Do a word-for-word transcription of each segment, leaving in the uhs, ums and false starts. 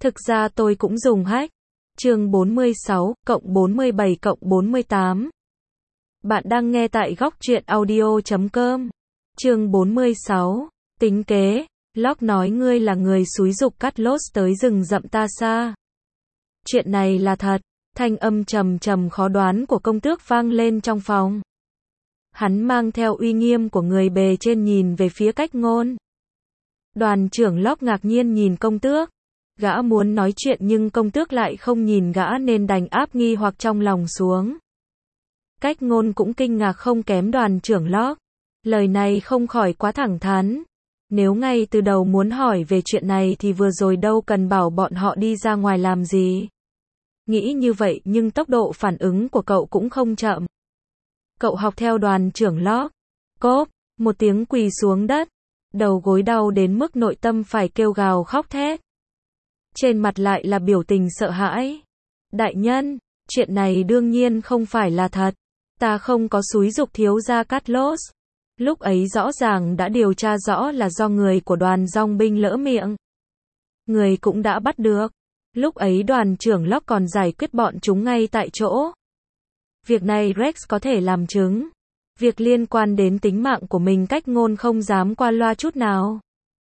Thực ra tôi cũng dùng hack. Chương bốn mươi sáu, cộng bốn mươi bảy cộng bốn mươi tám. Bạn đang nghe tại góc truyện audio chấm com. Chương bốn mươi sáu, tính kế. Locke nói ngươi là người xúi giục Carlos tới rừng rậm ta xa. Chuyện này là thật. Thanh âm trầm trầm khó đoán của công tước vang lên trong phòng. Hắn mang theo uy nghiêm của người bề trên nhìn về phía Cách Ngôn. Đoàn trưởng Locke ngạc nhiên nhìn công tước. Gã muốn nói chuyện nhưng công tước lại không nhìn gã nên đành áp nghi hoặc trong lòng xuống. Cách Ngôn cũng kinh ngạc không kém đoàn trưởng Locke. Lời này không khỏi quá thẳng thắn. Nếu ngay từ đầu muốn hỏi về chuyện này thì vừa rồi đâu cần bảo bọn họ đi ra ngoài làm gì. Nghĩ như vậy nhưng tốc độ phản ứng của cậu cũng không chậm. Cậu học theo đoàn trưởng Locke. Cốp, một tiếng quỳ xuống đất. Đầu gối đau đến mức nội tâm phải kêu gào khóc thét. Trên mặt lại là biểu tình sợ hãi. Đại nhân, chuyện này đương nhiên không phải là thật. Ta không có xúi giục thiếu gia Carlos. Lúc ấy rõ ràng đã điều tra rõ là do người của đoàn dòng binh lỡ miệng. Người cũng đã bắt được. Lúc ấy đoàn trưởng Locke còn giải quyết bọn chúng ngay tại chỗ. Việc này Rex có thể làm chứng. Việc liên quan đến tính mạng của mình Cách Ngôn không dám qua loa chút nào.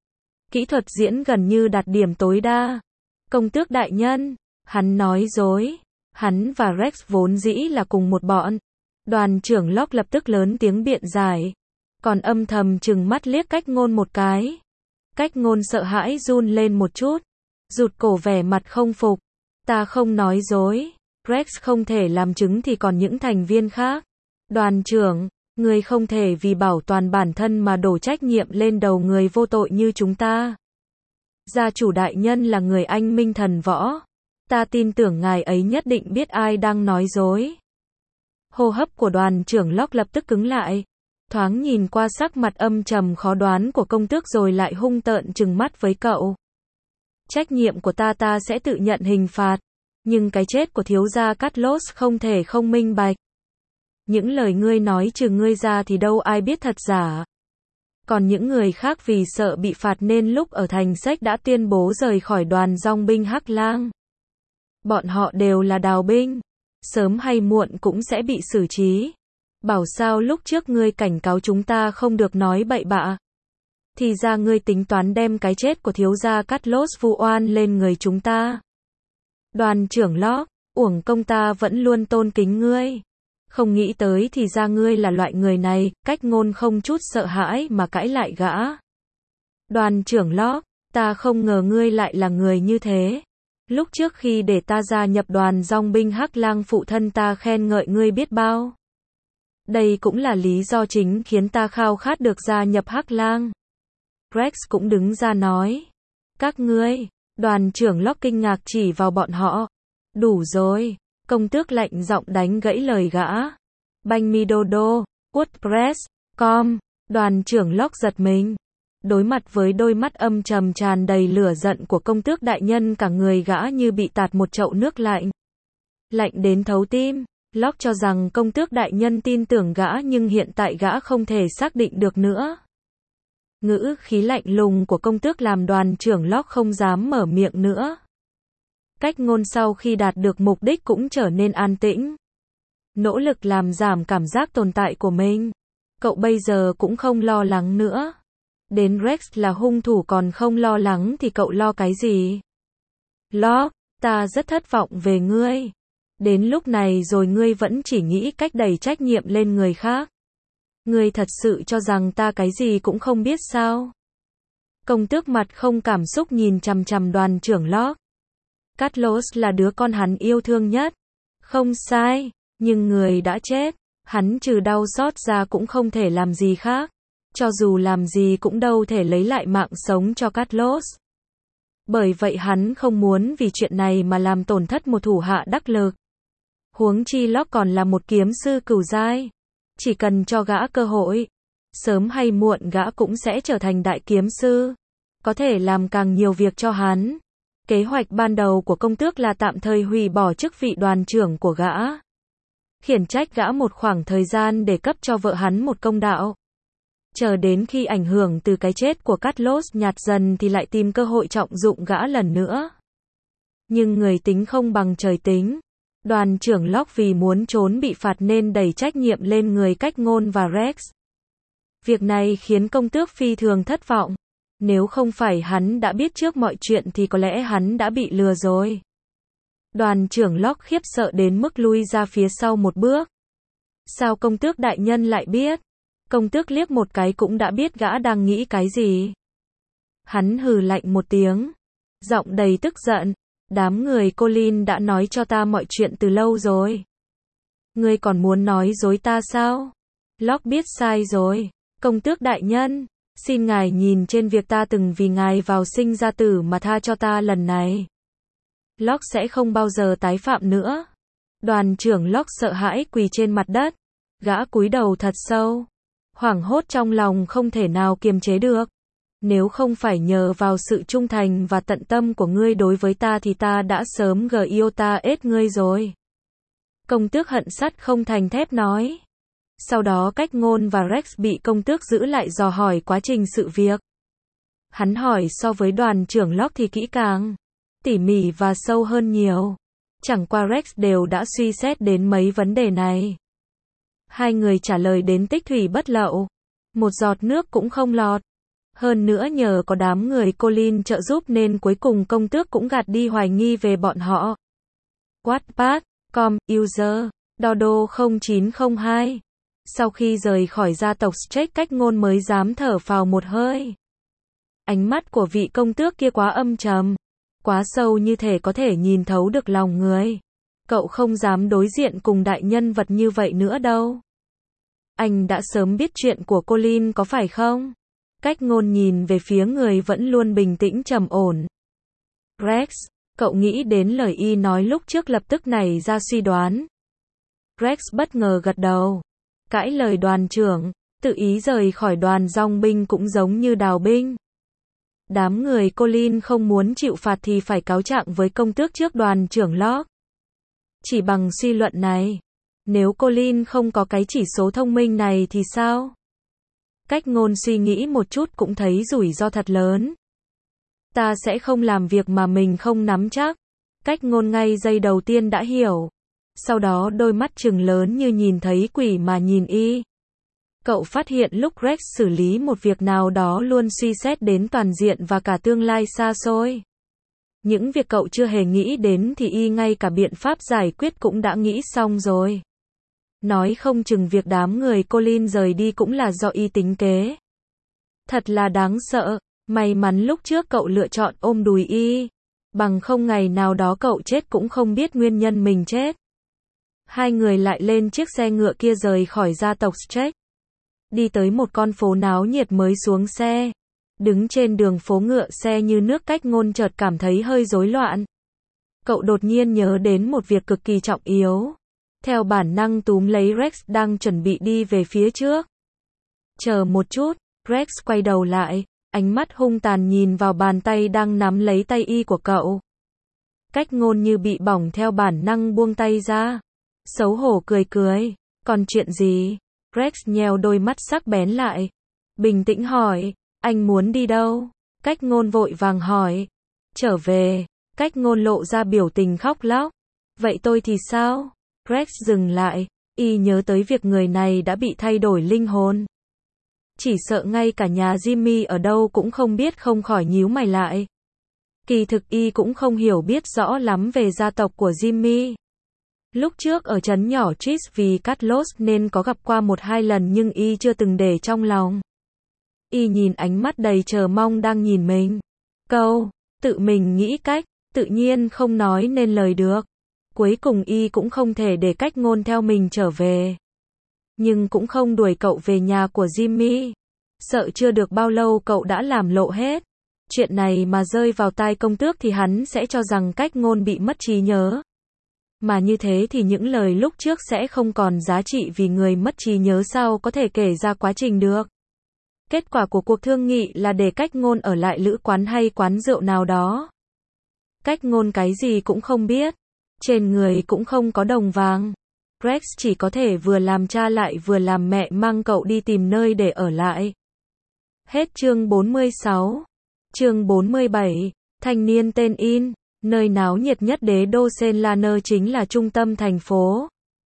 Kỹ thuật diễn gần như đạt điểm tối đa. Công tước đại nhân, hắn nói dối. Hắn và Rex vốn dĩ là cùng một bọn. Đoàn trưởng Locke lập tức lớn tiếng biện giải. Còn âm thầm trừng mắt liếc Cách Ngôn một cái. Cách Ngôn sợ hãi run lên một chút. Rụt cổ vẻ mặt không phục. Ta không nói dối. Rex không thể làm chứng thì còn những thành viên khác. Đoàn trưởng, người không thể vì bảo toàn bản thân mà đổ trách nhiệm lên đầu người vô tội như chúng ta. Gia chủ đại nhân là người anh minh thần võ. Ta tin tưởng ngài ấy nhất định biết ai đang nói dối. Hô hấp của đoàn trưởng Locke lập tức cứng lại. Thoáng nhìn qua sắc mặt âm trầm khó đoán của công tước rồi lại hung tợn trừng mắt với cậu. Trách nhiệm của ta ta sẽ tự nhận hình phạt. Nhưng cái chết của thiếu gia Carlos không thể không minh bạch. Những lời ngươi nói trừ ngươi ra thì đâu ai biết thật giả. Còn những người khác vì sợ bị phạt nên lúc ở thành sách đã tuyên bố rời khỏi đoàn dòng binh Hắc Lang. Bọn họ đều là đào binh. Sớm hay muộn cũng sẽ bị xử trí. Bảo sao lúc trước ngươi cảnh cáo chúng ta không được nói bậy bạ. Thì ra ngươi tính toán đem cái chết của thiếu gia Carlos vu oan lên người chúng ta. Đoàn trưởng Locke, uổng công ta vẫn luôn tôn kính ngươi. Không nghĩ tới thì ra ngươi là loại người này. Cách Ngôn không chút sợ hãi mà cãi lại gã. Đoàn trưởng Locke, ta không ngờ ngươi lại là người như thế. Lúc trước khi để ta gia nhập đoàn dòng binh Hắc Lang phụ thân ta khen ngợi ngươi biết bao. Đây cũng là lý do chính khiến ta khao khát được gia nhập Hắc Lang. Rex cũng đứng ra nói. Các ngươi, đoàn trưởng Locke kinh ngạc chỉ vào bọn họ. Đủ rồi, công tước lạnh giọng đánh gãy lời gã. Banh mi đô đô, WordPress, com, đoàn trưởng Locke giật mình. Đối mặt với đôi mắt âm trầm tràn đầy lửa giận của công tước đại nhân cả người gã như bị tạt một chậu nước lạnh. Lạnh đến thấu tim. Locke cho rằng công tước đại nhân tin tưởng gã nhưng hiện tại gã không thể xác định được nữa. Ngữ khí lạnh lùng của công tước làm đoàn trưởng Locke không dám mở miệng nữa. Cách Ngôn sau khi đạt được mục đích cũng trở nên an tĩnh. Nỗ lực làm giảm cảm giác tồn tại của mình. Cậu bây giờ cũng không lo lắng nữa. Đến Rex là hung thủ còn không lo lắng thì cậu lo cái gì? Locke, ta rất thất vọng về ngươi. Đến lúc này rồi ngươi vẫn chỉ nghĩ cách đẩy trách nhiệm lên người khác. Ngươi thật sự cho rằng ta cái gì cũng không biết sao? Công tước mặt không cảm xúc nhìn chằm chằm đoàn trưởng Locke. Carlos là đứa con hắn yêu thương nhất. Không sai, nhưng người đã chết. Hắn trừ đau xót ra cũng không thể làm gì khác. Cho dù làm gì cũng đâu thể lấy lại mạng sống cho Carlos. Bởi vậy hắn không muốn vì chuyện này mà làm tổn thất một thủ hạ đắc lực. Huống chi Locke còn là một kiếm sư cửu giai. Chỉ cần cho gã cơ hội, sớm hay muộn gã cũng sẽ trở thành đại kiếm sư. Có thể làm càng nhiều việc cho hắn. Kế hoạch ban đầu của công tước là tạm thời hủy bỏ chức vị đoàn trưởng của gã. Khiển trách gã một khoảng thời gian để cấp cho vợ hắn một công đạo. Chờ đến khi ảnh hưởng từ cái chết của Carlos nhạt dần thì lại tìm cơ hội trọng dụng gã lần nữa. Nhưng người tính không bằng trời tính. Đoàn trưởng Locke vì muốn trốn bị phạt nên đẩy trách nhiệm lên người Cách Ngôn và Rex. Việc này khiến công tước phi thường thất vọng. Nếu không phải hắn đã biết trước mọi chuyện thì có lẽ hắn đã bị lừa rồi. Đoàn trưởng Locke khiếp sợ đến mức lui ra phía sau một bước. Sao công tước đại nhân lại biết? Công tước liếc một cái cũng đã biết gã đang nghĩ cái gì. Hắn hừ lạnh một tiếng, giọng đầy tức giận. Đám người Colin đã nói cho ta mọi chuyện từ lâu rồi. Ngươi còn muốn nói dối ta sao? Locke biết sai rồi. Công tước đại nhân, xin ngài nhìn trên việc ta từng vì ngài vào sinh ra tử mà tha cho ta lần này. Locke sẽ không bao giờ tái phạm nữa. Đoàn trưởng Locke sợ hãi quỳ trên mặt đất. Gã cúi đầu thật sâu. Hoảng hốt trong lòng không thể nào kiềm chế được. Nếu không phải nhờ vào sự trung thành và tận tâm của ngươi đối với ta thì ta đã sớm gờ yêu ta ết ngươi rồi. Công tước hận sắt không thành thép nói. Sau đó Cách Ngôn và Rex bị công tước giữ lại dò hỏi quá trình sự việc. Hắn hỏi so với đoàn trưởng Locke thì kỹ càng, tỉ mỉ và sâu hơn nhiều. Chẳng qua Rex đều đã suy xét đến mấy vấn đề này. Hai người trả lời đến tích thủy bất lậu. Một giọt nước cũng không lọt. Hơn nữa nhờ có đám người Colin trợ giúp nên cuối cùng công tước cũng gạt đi hoài nghi về bọn họ. Wattpad chấm com, user, Dodo không chín không hai. Sau khi rời khỏi gia tộc Strake, Cách Ngôn mới dám thở phào một hơi. Ánh mắt của vị công tước kia quá âm trầm, quá sâu như thể có thể nhìn thấu được lòng người. Cậu không dám đối diện cùng đại nhân vật như vậy nữa đâu. Anh đã sớm biết chuyện của Colin có phải không? Cách Ngôn nhìn về phía người vẫn luôn bình tĩnh trầm ổn. Rex, cậu nghĩ đến lời y nói lúc trước lập tức nảy ra suy đoán. Rex bất ngờ gật đầu. Cãi lời đoàn trưởng, tự ý rời khỏi đoàn dòng binh cũng giống như đào binh. Đám người Colin không muốn chịu phạt thì phải cáo trạng với công tước trước đoàn trưởng Locke. Chỉ bằng suy luận này, nếu Colin không có cái chỉ số thông minh này thì sao? Cách Ngôn suy nghĩ một chút cũng thấy rủi ro thật lớn. Ta sẽ không làm việc mà mình không nắm chắc. Cách Ngôn ngay giây đầu tiên đã hiểu. Sau đó đôi mắt trừng lớn như nhìn thấy quỷ mà nhìn y. Cậu phát hiện lúc Rex xử lý một việc nào đó luôn suy xét đến toàn diện và cả tương lai xa xôi. Những việc cậu chưa hề nghĩ đến thì y ngay cả biện pháp giải quyết cũng đã nghĩ xong rồi. Nói không chừng việc đám người Colin rời đi cũng là do y tính kế. Thật là đáng sợ, may mắn lúc trước cậu lựa chọn ôm đùi y. Bằng không ngày nào đó cậu chết cũng không biết nguyên nhân mình chết. Hai người lại lên chiếc xe ngựa kia rời khỏi gia tộc Strake. Đi tới một con phố náo nhiệt mới xuống xe. Đứng trên đường phố ngựa xe như nước, Cách Ngôn chợt cảm thấy hơi rối loạn. Cậu đột nhiên nhớ đến một việc cực kỳ trọng yếu. Theo bản năng túm lấy Rex đang chuẩn bị đi về phía trước. Chờ một chút, Rex quay đầu lại, ánh mắt hung tàn nhìn vào bàn tay đang nắm lấy tay y của cậu. Cách Ngôn như bị bỏng theo bản năng buông tay ra. Xấu hổ cười cười, còn chuyện gì? Rex nheo đôi mắt sắc bén lại. Bình tĩnh hỏi, anh muốn đi đâu? Cách Ngôn vội vàng hỏi. Trở về. Cách Ngôn lộ ra biểu tình khóc lóc. Vậy tôi thì sao? Rex dừng lại, y nhớ tới việc người này đã bị thay đổi linh hồn. Chỉ sợ ngay cả nhà Jimmy ở đâu cũng không biết, không khỏi nhíu mày lại. Kỳ thực y cũng không hiểu biết rõ lắm về gia tộc của Jimmy. Lúc trước ở trấn nhỏ Tris vì Carlos nên có gặp qua một hai lần nhưng y chưa từng để trong lòng. Y nhìn ánh mắt đầy chờ mong đang nhìn mình. Câu, tự mình nghĩ cách, tự nhiên không nói nên lời được. Cuối cùng y cũng không thể để Cách Ngôn theo mình trở về. Nhưng cũng không đuổi cậu về nhà của Jimmy. Sợ chưa được bao lâu cậu đã làm lộ hết. Chuyện này mà rơi vào tai công tước thì hắn sẽ cho rằng Cách Ngôn bị mất trí nhớ. Mà như thế thì những lời lúc trước sẽ không còn giá trị vì người mất trí nhớ sao có thể kể ra quá trình được. Kết quả của cuộc thương nghị là để Cách Ngôn ở lại lữ quán hay quán rượu nào đó. Cách Ngôn cái gì cũng không biết. Trên người cũng không có đồng vàng. Rex chỉ có thể vừa làm cha lại vừa làm mẹ mang cậu đi tìm nơi để ở lại. Hết chương bốn mươi sáu. Chương bốn mươi bảy. Thanh niên tên In. Nơi náo nhiệt nhất đế đô Senlaner chính là trung tâm thành phố.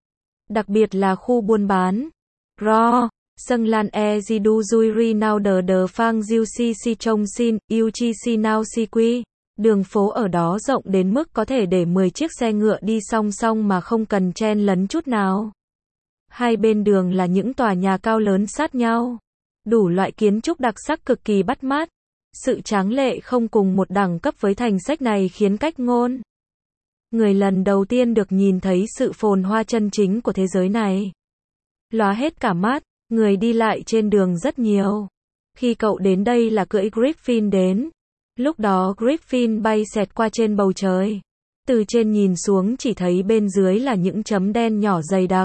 Đặc biệt là khu buôn bán. Ro, Sâng Lan E Zidu Zui Now Đờ Đờ Phang Diu Si Si Trông Xin, U Chi Si Now Si Quy. Đường phố ở đó rộng đến mức có thể để mười chiếc xe ngựa đi song song mà không cần chen lấn chút nào. Hai bên đường là những tòa nhà cao lớn sát nhau. Đủ loại kiến trúc đặc sắc cực kỳ bắt mắt. Sự tráng lệ không cùng một đẳng cấp với thành sách này khiến Cách Ngôn, người lần đầu tiên được nhìn thấy sự phồn hoa chân chính của thế giới này, lóa hết cả mắt. Người đi lại trên đường rất nhiều. Khi cậu đến đây là cưỡi Griffin đến. Lúc đó Griffin bay xẹt qua trên bầu trời. Từ trên nhìn xuống chỉ thấy bên dưới là những chấm đen nhỏ dày đặc.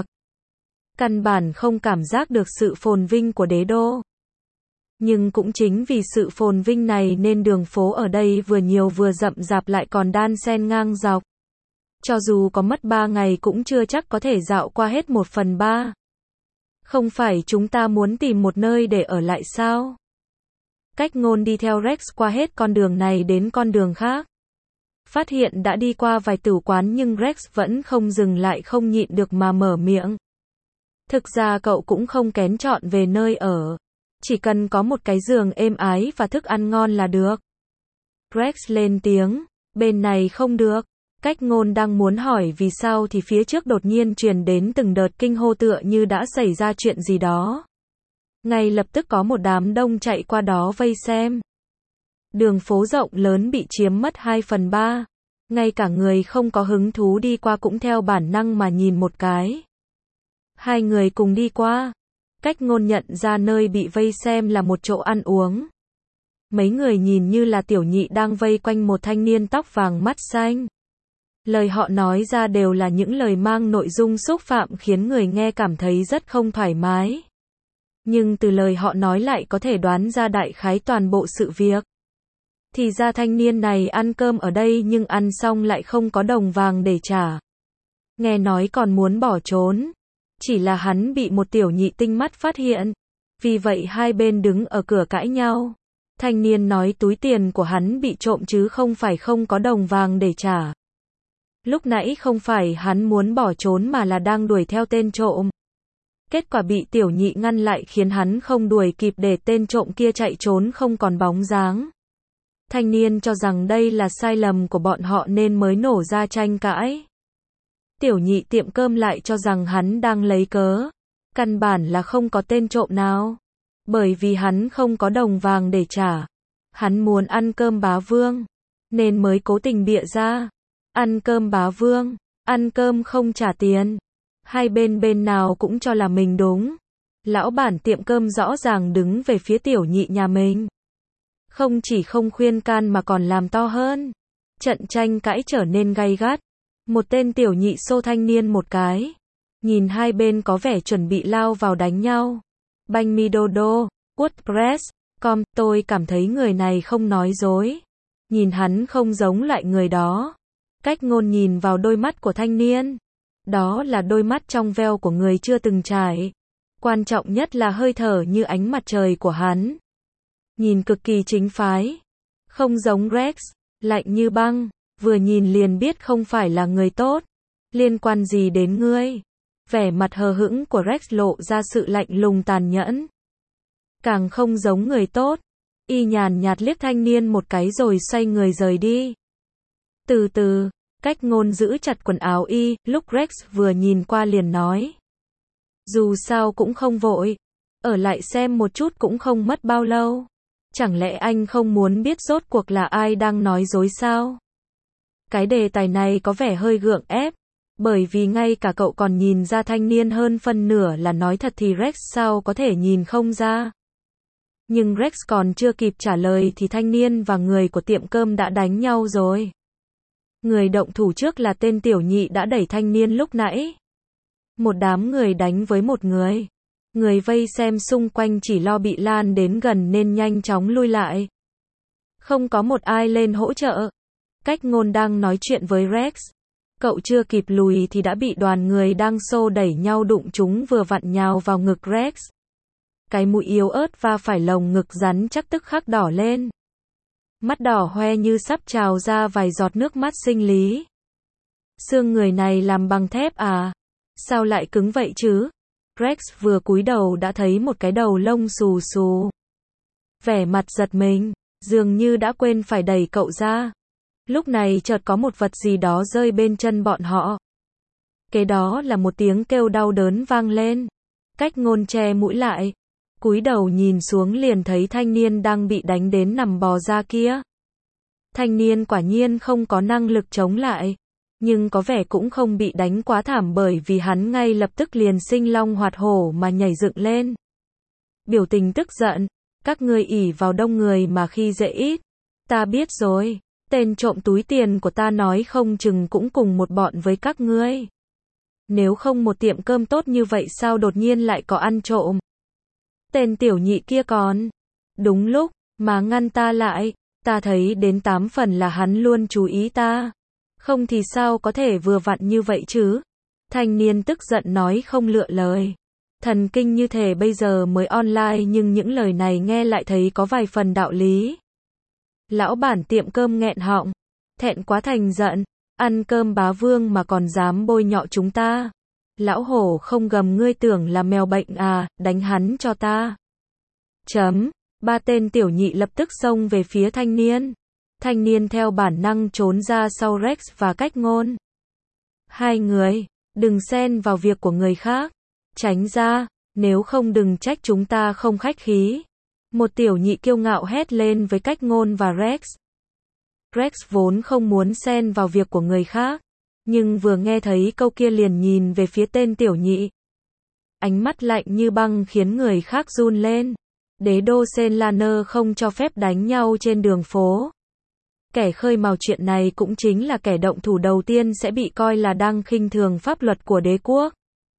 Căn bản không cảm giác được sự phồn vinh của đế đô. Nhưng cũng chính vì sự phồn vinh này nên đường phố ở đây vừa nhiều vừa rậm rạp lại còn đan xen ngang dọc. Cho dù có mất ba ngày cũng chưa chắc có thể dạo qua hết một phần ba. Không phải chúng ta muốn tìm một nơi để ở lại sao? Cách Ngôn đi theo Rex qua hết con đường này đến con đường khác. Phát hiện đã đi qua vài tử quán nhưng Rex vẫn không dừng lại, không nhịn được mà mở miệng. Thực ra cậu cũng không kén chọn về nơi ở. Chỉ cần có một cái giường êm ái và thức ăn ngon là được. Rex lên tiếng, bên này không được. Cách Ngôn đang muốn hỏi vì sao thì phía trước đột nhiên truyền đến từng đợt kinh hô tựa như đã xảy ra chuyện gì đó. Ngay lập tức có một đám đông chạy qua đó vây xem. Đường phố rộng lớn bị chiếm mất hai phần ba. Ngay cả người không có hứng thú đi qua cũng theo bản năng mà nhìn một cái. Hai người cùng đi qua. Cách Ngôn nhận ra nơi bị vây xem là một chỗ ăn uống. Mấy người nhìn như là tiểu nhị đang vây quanh một thanh niên tóc vàng mắt xanh. Lời họ nói ra đều là những lời mang nội dung xúc phạm khiến người nghe cảm thấy rất không thoải mái. Nhưng từ lời họ nói lại có thể đoán ra đại khái toàn bộ sự việc. Thì ra thanh niên này ăn cơm ở đây nhưng ăn xong lại không có đồng vàng để trả. Nghe nói còn muốn bỏ trốn. Chỉ là hắn bị một tiểu nhị tinh mắt phát hiện. Vì vậy hai bên đứng ở cửa cãi nhau. Thanh niên nói túi tiền của hắn bị trộm chứ không phải không có đồng vàng để trả. Lúc nãy không phải hắn muốn bỏ trốn mà là đang đuổi theo tên trộm. Kết quả bị tiểu nhị ngăn lại khiến hắn không đuổi kịp để tên trộm kia chạy trốn không còn bóng dáng. Thanh niên cho rằng đây là sai lầm của bọn họ nên mới nổ ra tranh cãi. Tiểu nhị tiệm cơm lại cho rằng hắn đang lấy cớ. Căn bản là không có tên trộm nào. Bởi vì hắn không có đồng vàng để trả. Hắn muốn ăn cơm bá vương. Nên mới cố tình bịa ra. Ăn cơm bá vương. Ăn cơm không trả tiền. Hai bên bên nào cũng cho là mình đúng. Lão bản tiệm cơm rõ ràng đứng về phía tiểu nhị nhà mình. Không chỉ không khuyên can mà còn làm to hơn. Trận tranh cãi trở nên gay gắt. Một tên tiểu nhị xô thanh niên một cái. Nhìn hai bên có vẻ chuẩn bị lao vào đánh nhau. Banh mi đô đô, WordPress, com, tôi cảm thấy người này không nói dối. Nhìn hắn không giống loại người đó. Cách Ngôn nhìn vào đôi mắt của thanh niên. Đó là đôi mắt trong veo của người chưa từng trải. Quan trọng nhất là hơi thở như ánh mặt trời của hắn. Nhìn cực kỳ chính phái. Không giống Rex, lạnh như băng. Vừa nhìn liền biết không phải là người tốt. Liên quan gì đến ngươi? Vẻ mặt hờ hững của Rex lộ ra sự lạnh lùng tàn nhẫn. Càng không giống người tốt. Y nhàn nhạt liếc thanh niên một cái rồi xoay người rời đi. Từ từ, Cách Ngôn giữ chặt quần áo y, lúc Rex vừa nhìn qua liền nói. Dù sao cũng không vội. Ở lại xem một chút cũng không mất bao lâu. Chẳng lẽ anh không muốn biết rốt cuộc là ai đang nói dối sao? Cái đề tài này có vẻ hơi gượng ép. Bởi vì ngay cả cậu còn nhìn ra thanh niên hơn phân nửa là nói thật thì Rex sao có thể nhìn không ra. Nhưng Rex còn chưa kịp trả lời thì thanh niên và người của tiệm cơm đã đánh nhau rồi. Người động thủ trước là tên tiểu nhị đã đẩy thanh niên lúc nãy. Một đám người đánh với một người. Người vây xem xung quanh chỉ lo bị lan đến gần nên nhanh chóng lui lại. Không có một ai lên hỗ trợ. Cách Ngôn đang nói chuyện với Rex. Cậu chưa kịp lùi thì đã bị đoàn người đang xô đẩy nhau đụng chúng vừa vặn nhào vào ngực Rex. Cái mũi yếu ớt va phải lồng ngực rắn chắc tức khắc đỏ lên. mắt đỏ hoe như sắp trào ra vài giọt nước mắt sinh lý. Xương người này làm bằng thép à? Sao lại cứng vậy chứ? Rex vừa cúi đầu đã thấy một cái đầu lông xù xù. Vẻ mặt giật mình, dường như đã quên phải đẩy cậu ra. Lúc này chợt có một vật gì đó rơi bên chân bọn họ. Kế đó là một tiếng kêu đau đớn vang lên. Cách Ngôn che mũi lại, cúi đầu nhìn xuống liền thấy thanh niên đang bị đánh đến nằm bò ra kia. Thanh niên quả nhiên không có năng lực chống lại, nhưng có vẻ cũng không bị đánh quá thảm bởi vì hắn ngay lập tức liền sinh long hoạt hổ mà nhảy dựng lên. Biểu tình tức giận, các ngươi ỷ vào đông người mà khi dễ ít. Ta biết rồi, tên trộm túi tiền của ta nói không chừng cũng cùng một bọn với các ngươi. Nếu không một tiệm cơm tốt như vậy sao đột nhiên lại có ăn trộm? Tên tiểu nhị kia còn đúng lúc mà ngăn ta lại, ta thấy đến tám phần là hắn luôn chú ý ta. Không thì sao có thể vừa vặn như vậy chứ? Thanh niên tức giận nói không lựa lời. Thần kinh như thể bây giờ mới online nhưng những lời này nghe lại thấy có vài phần đạo lý. Lão bản tiệm cơm nghẹn họng, thẹn quá thành giận, ăn cơm bá vương mà còn dám bôi nhọ chúng ta. Lão hổ không gầm ngươi tưởng là mèo bệnh à, đánh hắn cho ta. Chấm, ba tên tiểu nhị lập tức xông về phía thanh niên. Thanh niên theo bản năng trốn ra sau Rex và Cách Ngôn. Hai người, đừng xen vào việc của người khác. Tránh ra, nếu không đừng trách chúng ta không khách khí. Một tiểu nhị kiêu ngạo hét lên với Cách Ngôn và Rex. Rex vốn không muốn xen vào việc của người khác, nhưng vừa nghe thấy câu kia liền nhìn về phía tên tiểu nhị. Ánh mắt lạnh như băng khiến người khác run lên. Đế đô Senlaner không cho phép đánh nhau trên đường phố. Kẻ khơi mào chuyện này cũng chính là kẻ động thủ đầu tiên sẽ bị coi là đang khinh thường pháp luật của đế quốc.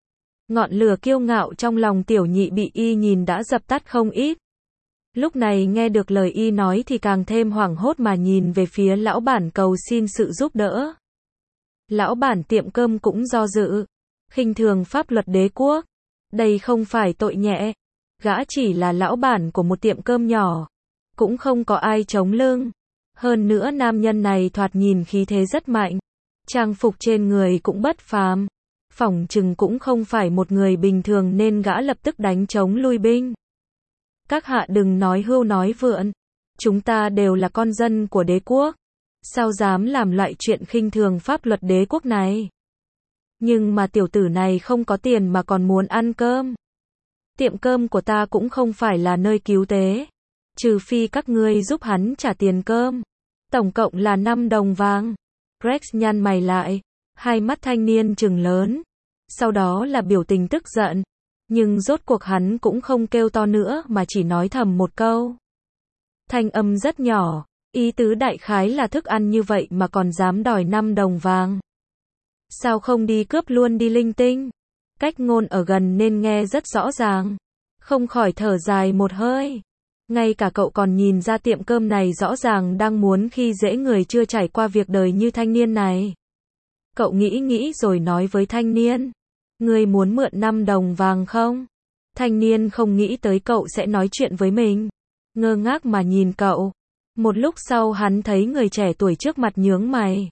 Ngọn lửa kiêu ngạo trong lòng tiểu nhị bị y nhìn đã dập tắt không ít. Lúc này nghe được lời y nói thì càng thêm hoảng hốt mà nhìn về phía lão bản cầu xin sự giúp đỡ. Lão bản tiệm cơm cũng do dự. Khinh thường pháp luật đế quốc. Đây không phải tội nhẹ. Gã chỉ là lão bản của một tiệm cơm nhỏ. Cũng không có ai chống lưng. Hơn nữa nam nhân này thoạt nhìn khí thế rất mạnh. Trang phục trên người cũng bất phàm. Phỏng chừng cũng không phải một người bình thường nên gã lập tức đánh chống lui binh. Các hạ đừng nói hưu nói vượn. Chúng ta đều là con dân của đế quốc. Sao dám làm loại chuyện khinh thường pháp luật đế quốc này? Nhưng mà tiểu tử này không có tiền mà còn muốn ăn cơm. Tiệm cơm của ta cũng không phải là nơi cứu tế. Trừ phi các ngươi giúp hắn trả tiền cơm. Tổng cộng là năm đồng vàng. Rex nhăn mày lại. Hai mắt thanh niên trừng lớn. Sau đó là biểu tình tức giận. Nhưng rốt cuộc hắn cũng không kêu to nữa mà chỉ nói thầm một câu. Thanh âm rất nhỏ. Ý tứ đại khái là thức ăn như vậy mà còn dám đòi năm đồng vàng. Sao không đi cướp luôn đi linh tinh? Cách Ngôn ở gần nên nghe rất rõ ràng. Không khỏi thở dài một hơi. Ngay cả cậu còn nhìn ra tiệm cơm này rõ ràng đang muốn khi dễ người chưa trải qua việc đời như thanh niên này. Cậu nghĩ nghĩ rồi nói với thanh niên. Ngươi muốn mượn năm đồng vàng không? Thanh niên không nghĩ tới cậu sẽ nói chuyện với mình. Ngơ ngác mà nhìn cậu. Một lúc sau hắn thấy người trẻ tuổi trước mặt nhướng mày.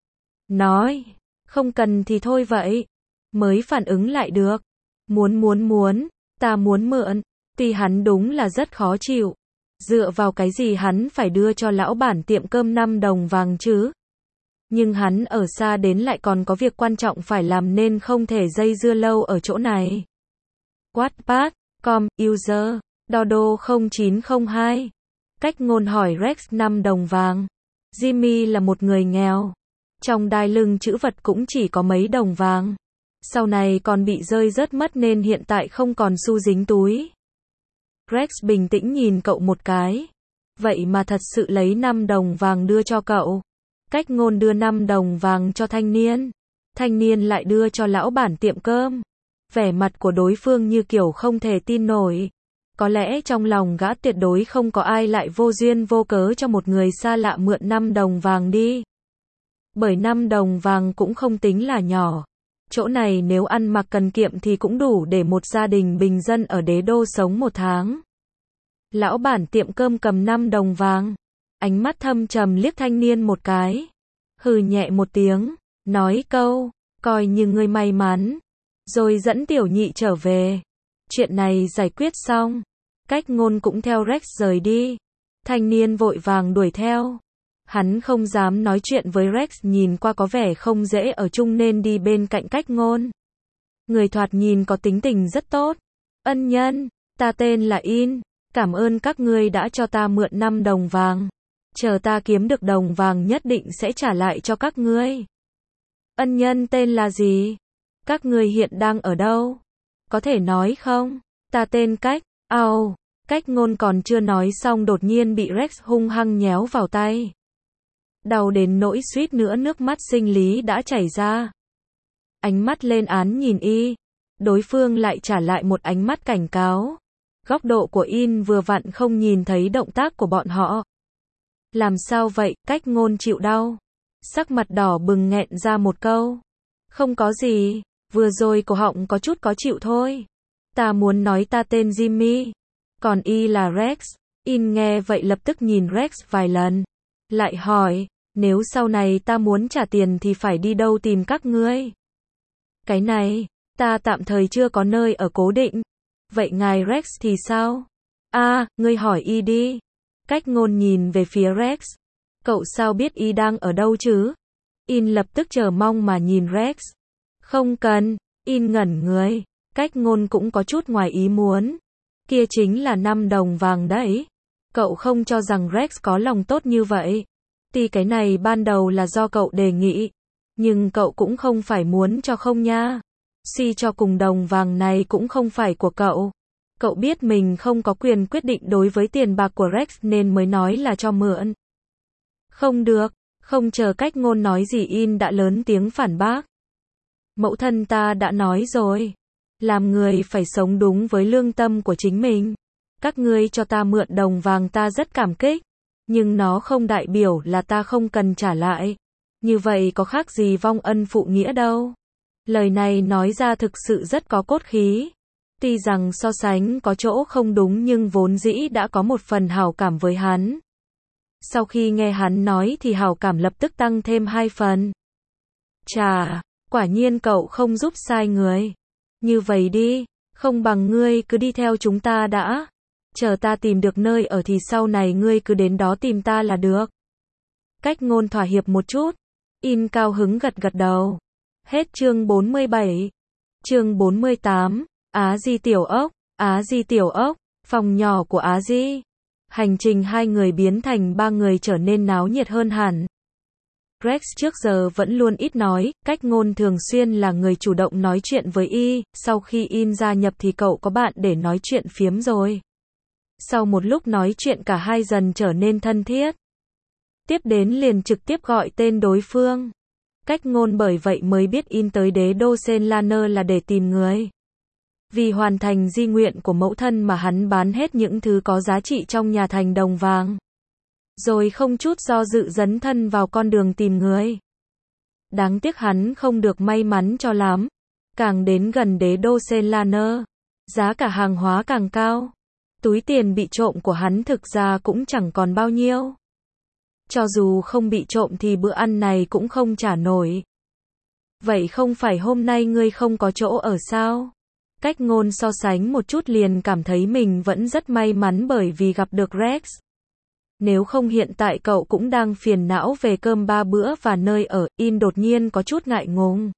Nói, không cần thì thôi vậy. Mới phản ứng lại được. Muốn muốn muốn, ta muốn mượn. Tuy hắn đúng là rất khó chịu. Dựa vào cái gì hắn phải đưa cho lão bản tiệm cơm năm đồng vàng chứ? Nhưng hắn ở xa đến lại còn có việc quan trọng phải làm nên không thể dây dưa lâu ở chỗ này. Wattpad, com, user, Dodo không chín không hai. Cách Ngôn hỏi Rex năm đồng vàng. Jimmy là một người nghèo. Trong đai lưng trữ vật cũng chỉ có mấy đồng vàng. Sau này còn bị rơi rớt mất nên hiện tại không còn xu dính túi. Rex bình tĩnh nhìn cậu một cái. Vậy mà thật sự lấy năm đồng vàng đưa cho cậu. Cách Ngôn đưa năm đồng vàng cho thanh niên. Thanh niên lại đưa cho lão bản tiệm cơm. Vẻ mặt của đối phương như kiểu không thể tin nổi. Có lẽ trong lòng gã tuyệt đối không có ai lại vô duyên vô cớ cho một người xa lạ mượn năm đồng vàng đi. Bởi năm đồng vàng cũng không tính là nhỏ. Chỗ này nếu ăn mặc cần kiệm thì cũng đủ để một gia đình bình dân ở đế đô sống một tháng. Lão bản tiệm cơm cầm năm đồng vàng. ánh mắt thâm trầm liếc thanh niên một cái. Hừ nhẹ một tiếng, nói câu, coi như ngươi may mắn. Rồi dẫn tiểu nhị trở về. Chuyện này giải quyết xong. Cách Ngôn cũng theo Rex rời đi. Thanh niên vội vàng đuổi theo. Hắn không dám nói chuyện với Rex, nhìn qua có vẻ không dễ ở chung nên đi bên cạnh Cách Ngôn. Người thoạt nhìn có tính tình rất tốt. Ân nhân, ta tên là In. Cảm ơn các ngươi đã cho ta mượn năm đồng vàng. Chờ ta kiếm được đồng vàng nhất định sẽ trả lại cho các ngươi. Ân nhân tên là gì? Các ngươi hiện đang ở đâu? Có thể nói không? Ta tên Cách. Ao, Cách Ngôn còn chưa nói xong đột nhiên bị Rex hung hăng nhéo vào tay. Đau đến nỗi suýt nữa nước mắt sinh lý đã chảy ra. Ánh mắt lên án nhìn y. Đối phương lại trả lại một ánh mắt cảnh cáo. Góc độ của In vừa vặn không nhìn thấy động tác của bọn họ. Làm sao vậy? Cách Ngôn chịu đau. Sắc mặt đỏ bừng nghẹn ra một câu. Không có gì, vừa rồi cổ họng có chút khó chịu thôi. Ta muốn nói ta tên Jimmy. Còn y là Rex. In nghe vậy lập tức nhìn Rex vài lần. Lại hỏi, nếu sau này ta muốn trả tiền thì phải đi đâu tìm các ngươi? Cái này, ta tạm thời chưa có nơi ở cố định. Vậy ngài Rex thì sao? A, à, ngươi hỏi y đi. Cách Ngôn nhìn về phía Rex. Cậu sao biết y đang ở đâu chứ? In lập tức chờ mong mà nhìn Rex. Không cần, In ngẩn người. Cách Ngôn cũng có chút ngoài ý muốn. Kia chính là năm đồng vàng đấy. Cậu không cho rằng Rex có lòng tốt như vậy. Tuy cái này ban đầu là do cậu đề nghị. Nhưng cậu cũng không phải muốn cho không nha. Suy cho cùng đồng vàng này cũng không phải của cậu. Cậu biết mình không có quyền quyết định đối với tiền bạc của Rex nên mới nói là cho mượn. Không được, không chờ Cách Ngôn nói gì In đã lớn tiếng phản bác. Mẫu thân ta đã nói rồi. Làm người phải sống đúng với lương tâm của chính mình. Các ngươi cho ta mượn đồng vàng ta rất cảm kích. Nhưng nó không đại biểu là ta không cần trả lại. Như vậy có khác gì vong ân phụ nghĩa đâu. Lời này nói ra thực sự rất có cốt khí. Tuy rằng so sánh có chỗ không đúng nhưng vốn dĩ đã có một phần hảo cảm với hắn. Sau khi nghe hắn nói thì hảo cảm lập tức tăng thêm hai phần. Chà, quả nhiên cậu không giúp sai người. Như vậy đi, không bằng ngươi cứ đi theo chúng ta đã. Chờ ta tìm được nơi ở thì sau này ngươi cứ đến đó tìm ta là được. Cách Ngôn thỏa hiệp một chút. In cao hứng gật gật đầu. Hết chương bốn mươi bảy. Chương bốn mươi tám. Á Di tiểu ốc. Á Di tiểu ốc. Phòng nhỏ của Á Di. Hành trình hai người biến thành ba người trở nên náo nhiệt hơn hẳn. Rex trước giờ vẫn luôn ít nói, Cách Ngôn thường xuyên là người chủ động nói chuyện với y, sau khi In gia nhập thì cậu có bạn để nói chuyện phiếm rồi. Sau một lúc nói chuyện cả hai dần trở nên thân thiết. Tiếp đến liền trực tiếp gọi tên đối phương. Cách Ngôn bởi vậy mới biết In tới đế đô Senlaner là để tìm người. Vì hoàn thành di nguyện của mẫu thân mà hắn bán hết những thứ có giá trị trong nhà thành đồng vàng. Rồi không chút do dự dấn thân vào con đường tìm người. Đáng tiếc hắn không được may mắn cho lắm. Càng đến gần đế đô Senlaner, giá cả hàng hóa càng cao. Túi tiền bị trộm của hắn thực ra cũng chẳng còn bao nhiêu. Cho dù không bị trộm thì bữa ăn này cũng không trả nổi. Vậy không phải hôm nay ngươi không có chỗ ở sao? Cách Ngôn so sánh một chút liền cảm thấy mình vẫn rất may mắn bởi vì gặp được Rex. Nếu không hiện tại cậu cũng đang phiền não về cơm ba bữa và nơi ở. In đột nhiên có chút ngại ngùng.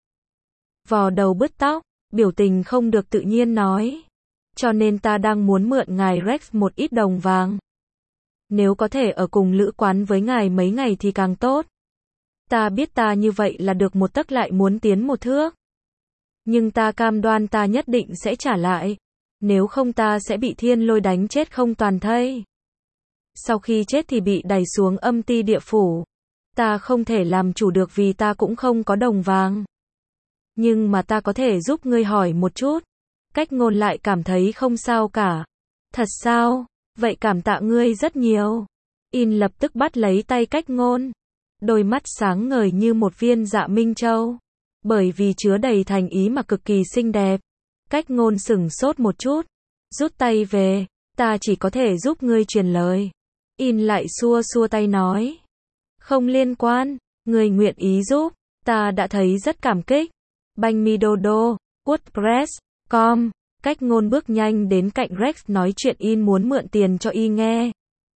Vò đầu bứt tóc, biểu tình không được tự nhiên nói. Cho nên ta đang muốn mượn ngài Rex một ít đồng vàng. Nếu có thể ở cùng lữ quán với ngài mấy ngày thì càng tốt. Ta biết ta như vậy là được một tấc lại muốn tiến một thước. Nhưng ta cam đoan ta nhất định sẽ trả lại. Nếu không ta sẽ bị thiên lôi đánh chết không toàn thây. Sau khi chết thì bị đày xuống âm ti địa phủ. Ta không thể làm chủ được vì ta cũng không có đồng vàng. Nhưng mà ta có thể giúp ngươi hỏi một chút. Cách Ngôn lại cảm thấy không sao cả. Thật sao? Vậy cảm tạ ngươi rất nhiều. In lập tức bắt lấy tay Cách Ngôn. Đôi mắt sáng ngời như một viên dạ minh châu. Bởi vì chứa đầy thành ý mà cực kỳ xinh đẹp. Cách Ngôn sửng sốt một chút. Rút tay về. Ta chỉ có thể giúp ngươi truyền lời. In lại xua xua tay nói. Không liên quan, người nguyện ý giúp, ta đã thấy rất cảm kích. Banh mi dodo, WordPress, com. Cách ngôn bước nhanh đến cạnh Rex nói chuyện In muốn mượn tiền cho Y nghe.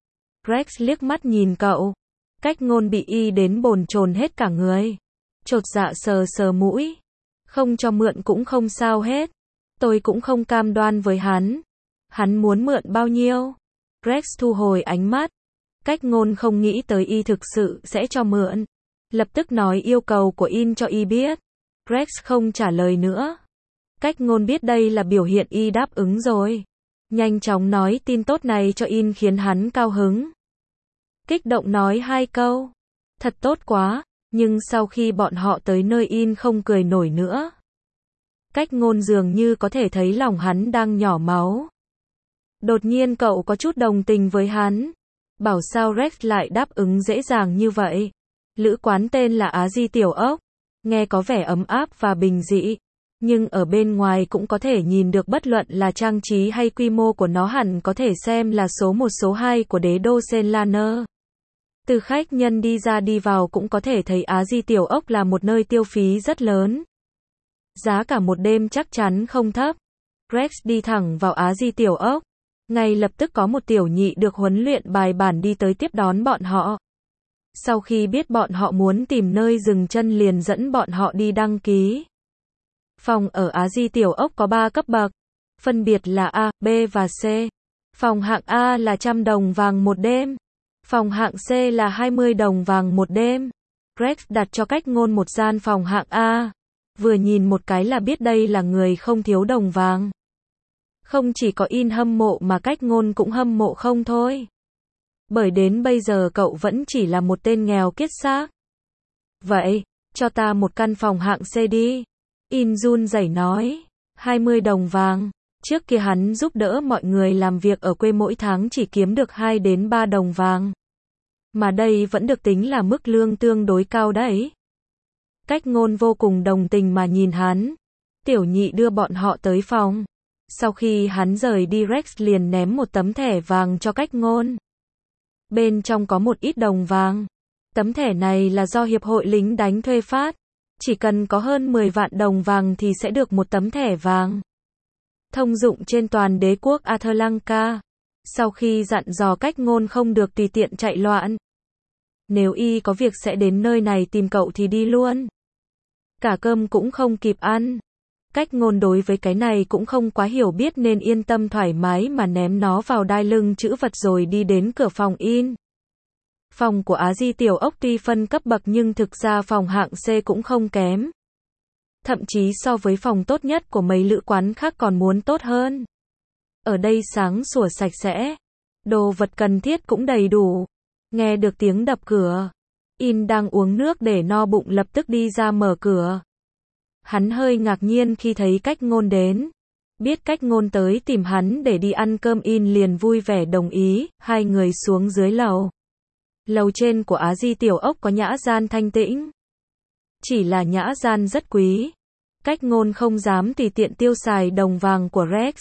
Rex liếc mắt nhìn cậu. Cách ngôn bị Y đến bồn chồn hết cả người. Chột dạ sờ sờ mũi. Không cho mượn cũng không sao hết. Tôi cũng không cam đoan với hắn. Hắn muốn mượn bao nhiêu? Rex thu hồi ánh mắt. Cách ngôn không nghĩ tới Y thực sự sẽ cho mượn. Lập tức nói yêu cầu của In cho Y biết. Rex không trả lời nữa. Cách ngôn biết đây là biểu hiện Y đáp ứng rồi. Nhanh chóng nói tin tốt này cho In khiến hắn cao hứng. Kích động nói hai câu. Thật tốt quá, nhưng sau khi bọn họ tới nơi In không cười nổi nữa. Cách ngôn dường như có thể thấy lòng hắn đang nhỏ máu. Đột nhiên cậu có chút đồng tình với hắn. Bảo sao Rex lại đáp ứng dễ dàng như vậy. Lữ quán tên là Á Di Tiểu Ốc. Nghe có vẻ ấm áp và bình dị. Nhưng ở bên ngoài cũng có thể nhìn được bất luận là trang trí hay quy mô của nó hẳn có thể xem là số một số hai của đế đô Senlaner. Từ khách nhân đi ra đi vào cũng có thể thấy Á Di Tiểu Ốc là một nơi tiêu phí rất lớn. Giá cả một đêm chắc chắn không thấp. Rex đi thẳng vào Á Di Tiểu Ốc. Ngay lập tức có một tiểu nhị được huấn luyện bài bản đi tới tiếp đón bọn họ. Sau khi biết bọn họ muốn tìm nơi dừng chân liền dẫn bọn họ đi đăng ký. Phòng ở Á Di Tiểu Ốc có ba cấp bậc, phân biệt là A, B và C. Phòng hạng A là trăm đồng vàng một đêm. Phòng hạng C là hai mươi đồng vàng một đêm. Rex đặt cho cách ngôn một gian phòng hạng A. Vừa nhìn một cái là biết đây là người không thiếu đồng vàng. Không chỉ có In hâm mộ mà cách ngôn cũng hâm mộ không thôi. Bởi đến bây giờ cậu vẫn chỉ là một tên nghèo kiết xác. Vậy, cho ta một căn phòng hạng C đi. In run rẩy nói. hai mươi đồng vàng. Trước kia hắn giúp đỡ mọi người làm việc ở quê mỗi tháng chỉ kiếm được hai đến ba đồng vàng. Mà đây vẫn được tính là mức lương tương đối cao đấy. Cách ngôn vô cùng đồng tình mà nhìn hắn. Tiểu nhị đưa bọn họ tới phòng. Sau khi hắn rời đi Rex liền ném một tấm thẻ vàng cho cách ngôn. Bên trong có một ít đồng vàng. Tấm thẻ này là do Hiệp hội lính đánh thuê phát. Chỉ cần có hơn mười vạn đồng vàng thì sẽ được một tấm thẻ vàng. Thông dụng trên toàn đế quốc Atlanca. Sau khi dặn dò cách ngôn không được tùy tiện chạy loạn. Nếu Y có việc sẽ đến nơi này tìm cậu thì đi luôn. Cả cơm cũng không kịp ăn. Cách ngôn đối với cái này cũng không quá hiểu biết nên yên tâm thoải mái mà ném nó vào đai lưng chữ vật rồi đi đến cửa phòng In. Phòng của Á Di Tiểu Ốc tuy phân cấp bậc nhưng thực ra phòng hạng C cũng không kém. Thậm chí so với phòng tốt nhất của mấy lữ quán khác còn muốn tốt hơn. Ở đây sáng sủa sạch sẽ. Đồ vật cần thiết cũng đầy đủ. Nghe được tiếng đập cửa. In đang uống nước để no bụng lập tức đi ra mở cửa. Hắn hơi ngạc nhiên khi thấy cách ngôn đến. Biết cách ngôn tới tìm hắn để đi ăn cơm In liền vui vẻ đồng ý, hai người xuống dưới lầu. Lầu trên của Á Di Tiểu Ốc có nhã gian thanh tĩnh. Chỉ là nhã gian rất quý. Cách ngôn không dám tùy tiện tiêu xài đồng vàng của Rex.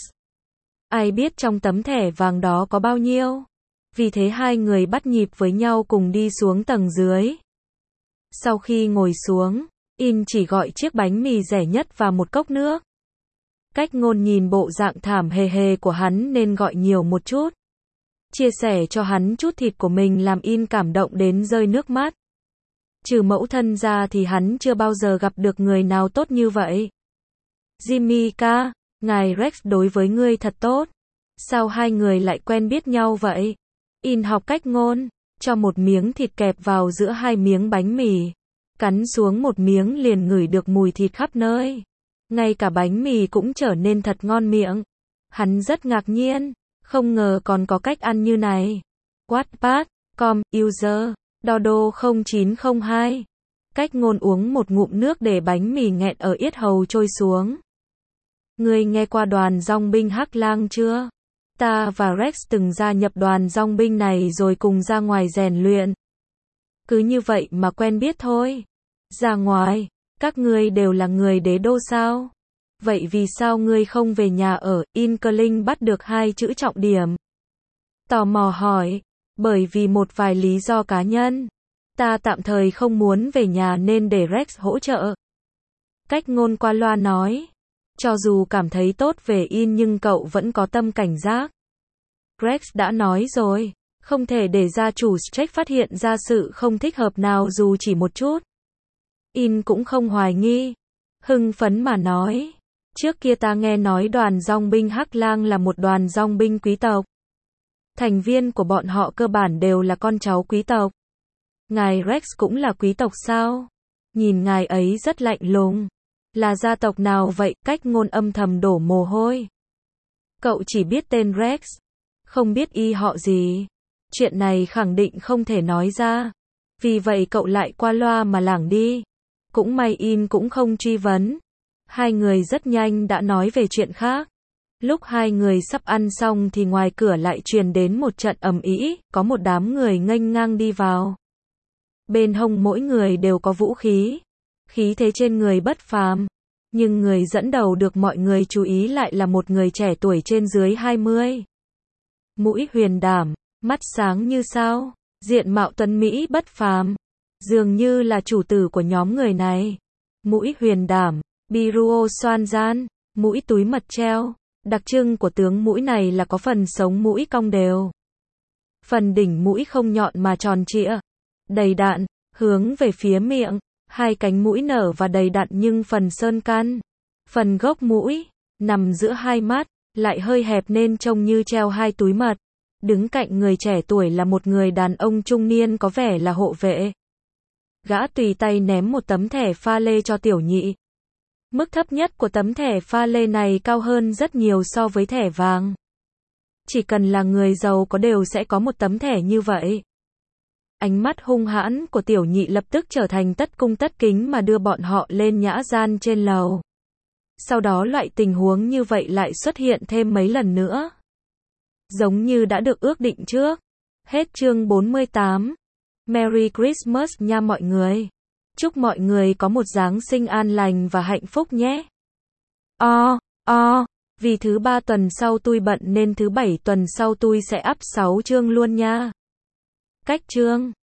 Ai biết trong tấm thẻ vàng đó có bao nhiêu. Vì thế hai người bắt nhịp với nhau cùng đi xuống tầng dưới. Sau khi ngồi xuống, In chỉ gọi chiếc bánh mì rẻ nhất và một cốc nước. Cách ngôn nhìn bộ dạng thảm hề hề của hắn nên gọi nhiều một chút. Chia sẻ cho hắn chút thịt của mình làm In cảm động đến rơi nước mắt. Trừ mẫu thân ra thì hắn chưa bao giờ gặp được người nào tốt như vậy. Jimmy ca, ngài Rex đối với ngươi thật tốt. Sao hai người lại quen biết nhau vậy? In học cách ngôn, cho một miếng thịt kẹp vào giữa hai miếng bánh mì. Cắn xuống một miếng liền ngửi được mùi thịt khắp nơi. Ngay cả bánh mì cũng trở nên thật ngon miệng. Hắn rất ngạc nhiên, không ngờ còn có cách ăn như này. Wattpad, com, user, dodo không chín không hai. Cách ngôn uống một ngụm nước để bánh mì nghẹn ở yết hầu trôi xuống. Ngươi nghe qua đoàn dong binh Hắc Lang chưa? Ta và Rex từng gia nhập đoàn dong binh này rồi cùng ra ngoài rèn luyện. Cứ như vậy mà quen biết thôi. Ra ngoài, các ngươi đều là người đế đô sao? Vậy vì sao ngươi không về nhà ở? Inkling bắt được hai chữ trọng điểm. Tò mò hỏi. Bởi vì một vài lý do cá nhân, ta tạm thời không muốn về nhà nên để Rex hỗ trợ. Cách ngôn qua loa nói. Cho dù cảm thấy tốt về In nhưng cậu vẫn có tâm cảnh giác. Rex đã nói rồi, không thể để gia chủ Stretch phát hiện ra sự không thích hợp nào dù chỉ một chút. In cũng không hoài nghi. Hưng phấn mà nói. Trước kia ta nghe nói đoàn dòng binh Hắc Lang là một đoàn dòng binh quý tộc. Thành viên của bọn họ cơ bản đều là con cháu quý tộc. Ngài Rex cũng là quý tộc sao? Nhìn ngài ấy rất lạnh lùng. Là gia tộc nào vậy? Cách ngôn âm thầm đổ mồ hôi. Cậu chỉ biết tên Rex, không biết y họ gì. Chuyện này khẳng định không thể nói ra. Vì vậy cậu lại qua loa mà lảng đi. Cũng may In cũng không truy vấn. Hai người rất nhanh đã nói về chuyện khác. Lúc hai người sắp ăn xong thì ngoài cửa lại truyền đến một trận ầm ĩ, có một đám người nghênh ngang đi vào. Bên hông mỗi người đều có vũ khí. Khí thế trên người bất phàm. Nhưng người dẫn đầu được mọi người chú ý lại là một người trẻ tuổi trên dưới hai mươi. Mũi huyền đảm, mắt sáng như sao, diện mạo tuấn mỹ bất phàm. Dường như là chủ tử của nhóm người này. Mũi huyền đảm, Biruo xoan gian, mũi túi mật treo. Đặc trưng của tướng mũi này là có phần sống mũi cong đều. Phần đỉnh mũi không nhọn mà tròn trịa, đầy đặn, hướng về phía miệng. Hai cánh mũi nở và đầy đặn nhưng phần sơn căn. Phần gốc mũi, nằm giữa hai mắt, lại hơi hẹp nên trông như treo hai túi mật. Đứng cạnh người trẻ tuổi là một người đàn ông trung niên có vẻ là hộ vệ. Gã tùy tay ném một tấm thẻ pha lê cho tiểu nhị. Mức thấp nhất của tấm thẻ pha lê này cao hơn rất nhiều so với thẻ vàng. Chỉ cần là người giàu có đều sẽ có một tấm thẻ như vậy. Ánh mắt hung hãn của tiểu nhị lập tức trở thành tất cung tất kính mà đưa bọn họ lên nhã gian trên lầu. Sau đó loại tình huống như vậy lại xuất hiện thêm mấy lần nữa. Giống như đã được ước định trước. Hết chương bốn mươi tám. Merry Christmas nha mọi người. Chúc mọi người có một Giáng sinh an lành và hạnh phúc nhé. O, o, vì thứ ba tuần sau tôi bận nên thứ bảy tuần sau tôi sẽ up sáu chương luôn nha. Cách chương